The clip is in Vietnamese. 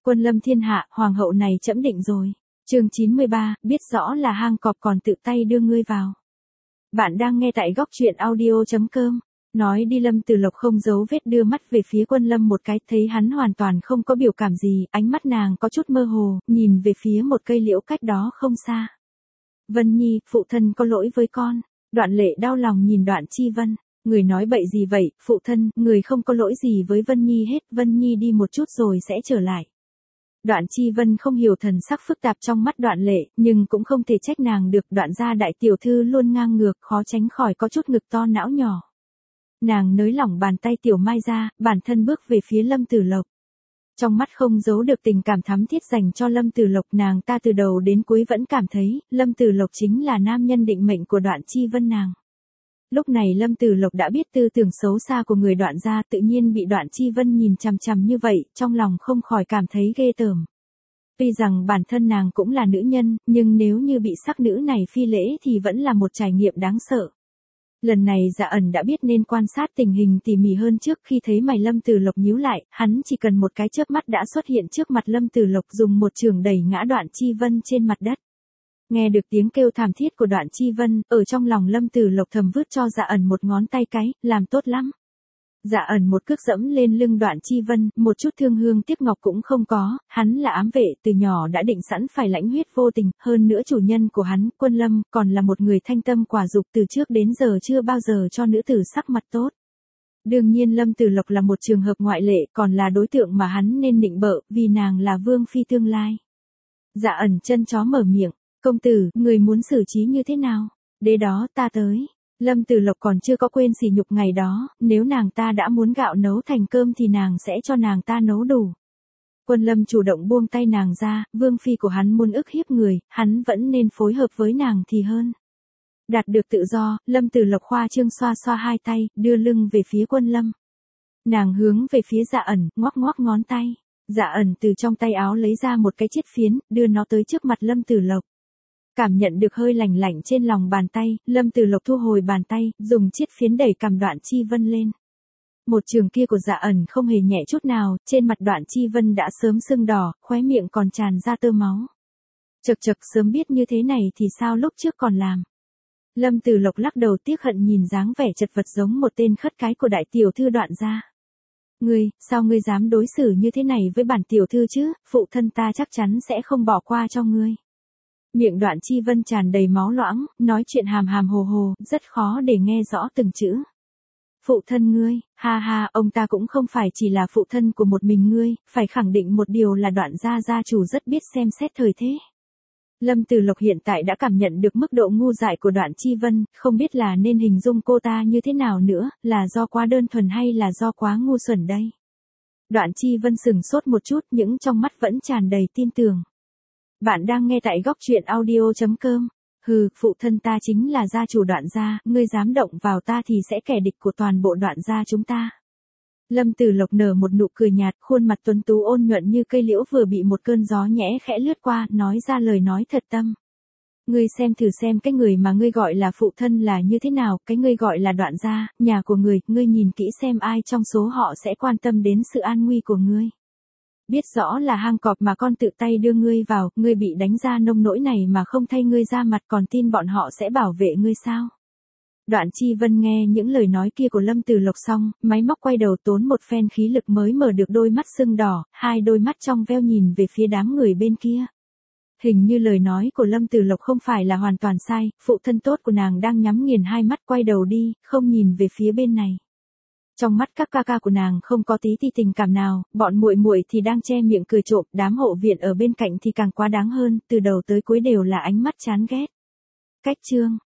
Quân lâm thiên hạ, hoàng hậu này trẫm định rồi. Chương 93, biết rõ là hang cọp còn tự tay đưa ngươi vào. Bạn đang nghe tại góc truyện audio.com. Nói đi Lâm Tử Lộc không giấu vết đưa mắt về phía Quân Lâm một cái, thấy hắn hoàn toàn không có biểu cảm gì, ánh mắt nàng có chút mơ hồ, nhìn về phía một cây liễu cách đó không xa. Vân Nhi, phụ thân có lỗi với con. Đoạn Lệ đau lòng nhìn Đoạn Chi Vân. Người nói bậy gì vậy, phụ thân, người không có lỗi gì với Vân Nhi hết, Vân Nhi đi một chút rồi sẽ trở lại. Đoạn Chi Vân không hiểu thần sắc phức tạp trong mắt Đoạn Lệ, nhưng cũng không thể trách nàng được, Đoạn gia đại tiểu thư luôn ngang ngược, khó tránh khỏi có chút ngực to não nhỏ. Nàng nới lỏng bàn tay Tiểu Mai ra, bản thân bước về phía Lâm Tử Lộc. Trong mắt không giấu được tình cảm thắm thiết dành cho Lâm Tử Lộc, nàng ta từ đầu đến cuối vẫn cảm thấy, Lâm Tử Lộc chính là nam nhân định mệnh của Đoạn Chi Vân nàng. Lúc này Lâm Tử Lộc đã biết tư tưởng xấu xa của người Đoạn gia, tự nhiên bị Đoạn Chi Vân nhìn chằm chằm như vậy, trong lòng không khỏi cảm thấy ghê tởm. Tuy rằng bản thân nàng cũng là nữ nhân, nhưng nếu như bị sắc nữ này phi lễ thì vẫn là một trải nghiệm đáng sợ. Lần này Dạ Ẩn đã biết nên quan sát tình hình tỉ mỉ hơn trước, khi thấy mày Lâm Tử Lộc nhíu lại, hắn chỉ cần một cái chớp mắt đã xuất hiện trước mặt Lâm Tử Lộc, dùng một chưởng đẩy ngã Đoạn Chi Vân trên mặt đất. Nghe được tiếng kêu thảm thiết của Đoạn Chi Vân, ở trong lòng Lâm Tử Lộc thầm vứt cho Dạ Ẩn một ngón tay cái, làm tốt lắm. Dạ Ẩn một cước dẫm lên lưng Đoạn Chi Vân, một chút thương hương tiếc ngọc cũng không có, hắn là ám vệ, từ nhỏ đã định sẵn phải lãnh huyết vô tình, hơn nữa chủ nhân của hắn, Quân Lâm, còn là một người thanh tâm quả dục, từ trước đến giờ chưa bao giờ cho nữ tử sắc mặt tốt. Đương nhiên Lâm Tử Lộc là một trường hợp ngoại lệ, còn là đối tượng mà hắn nên nịnh bợ, vì nàng là vương phi tương lai. Dạ Ẩn chân chó mở miệng, công tử, người muốn xử trí như thế nào? Đế đó ta tới. Lâm Tử Lộc còn chưa có quên sỉ nhục ngày đó, nếu nàng ta đã muốn gạo nấu thành cơm thì nàng sẽ cho nàng ta nấu đủ. Quân Lâm chủ động buông tay nàng ra, vương phi của hắn muốn ức hiếp người, hắn vẫn nên phối hợp với nàng thì hơn. Đạt được tự do, Lâm Tử Lộc khoa trương xoa xoa hai tay, đưa lưng về phía Quân Lâm. Nàng hướng về phía Dạ Ẩn, ngoắc ngoắc ngón tay. Dạ Ẩn từ trong tay áo lấy ra một cái chiết phiến, đưa nó tới trước mặt Lâm Tử Lộc. Cảm nhận được hơi lạnh lạnh trên lòng bàn tay, Lâm Tử Lộc thu hồi bàn tay, dùng chiết phiến đẩy cằm Đoạn Chi Vân lên. Một trường kia của Dạ Ẩn không hề nhẹ chút nào, trên mặt Đoạn Chi Vân đã sớm sưng đỏ, khóe miệng còn tràn ra tơ máu. Chậc chậc, sớm biết như thế này thì sao lúc trước còn làm. Lâm Tử Lộc lắc đầu tiếc hận nhìn dáng vẻ chật vật giống một tên khất cái của đại tiểu thư Đoạn gia. Ngươi, sao ngươi dám đối xử như thế này với bản tiểu thư chứ, phụ thân ta chắc chắn sẽ không bỏ qua cho ngươi. Miệng Đoạn Chi Vân tràn đầy máu loãng, nói chuyện hàm hàm hồ hồ, rất khó để nghe rõ từng chữ. Phụ thân ngươi, ha ha, ông ta cũng không phải chỉ là phụ thân của một mình ngươi, phải khẳng định một điều là Đoạn gia gia chủ rất biết xem xét thời thế. Lâm Tử Lộc hiện tại đã cảm nhận được mức độ ngu dại của Đoạn Chi Vân, không biết là nên hình dung cô ta như thế nào nữa, là do quá đơn thuần hay là do quá ngu xuẩn đây. Đoạn Chi Vân sừng sốt một chút, nhưng trong mắt vẫn tràn đầy tin tưởng. Bạn đang nghe tại góc truyện audio.com. Hừ, phụ thân ta chính là gia chủ Đoạn gia, ngươi dám động vào ta thì sẽ kẻ địch của toàn bộ Đoạn gia chúng ta. Lâm Tử Lộc nở một nụ cười nhạt, khuôn mặt tuấn tú ôn nhuận như cây liễu vừa bị một cơn gió nhẹ khẽ lướt qua, nói ra lời nói thật tâm. Ngươi xem thử xem cái người mà ngươi gọi là phụ thân là như thế nào, cái ngươi gọi là Đoạn gia, nhà của ngươi, ngươi nhìn kỹ xem ai trong số họ sẽ quan tâm đến sự an nguy của ngươi. Biết rõ là hang cọp mà con tự tay đưa ngươi vào, ngươi bị đánh ra nông nỗi này mà không thay ngươi ra mặt, còn tin bọn họ sẽ bảo vệ ngươi sao? Đoạn Chi Vân nghe những lời nói kia của Lâm Tử Lộc xong, máy móc quay đầu tốn một phen khí lực mới mở được đôi mắt sưng đỏ, hai đôi mắt trong veo nhìn về phía đám người bên kia. Hình như lời nói của Lâm Tử Lộc không phải là hoàn toàn sai, phụ thân tốt của nàng đang nhắm nghiền hai mắt quay đầu đi, không nhìn về phía bên này. Trong mắt các ca ca của nàng không có tí ti tình cảm nào, bọn muội muội thì đang che miệng cười trộm, đám hộ viện ở bên cạnh thì càng quá đáng hơn, từ đầu tới cuối đều là ánh mắt chán ghét. Cách chương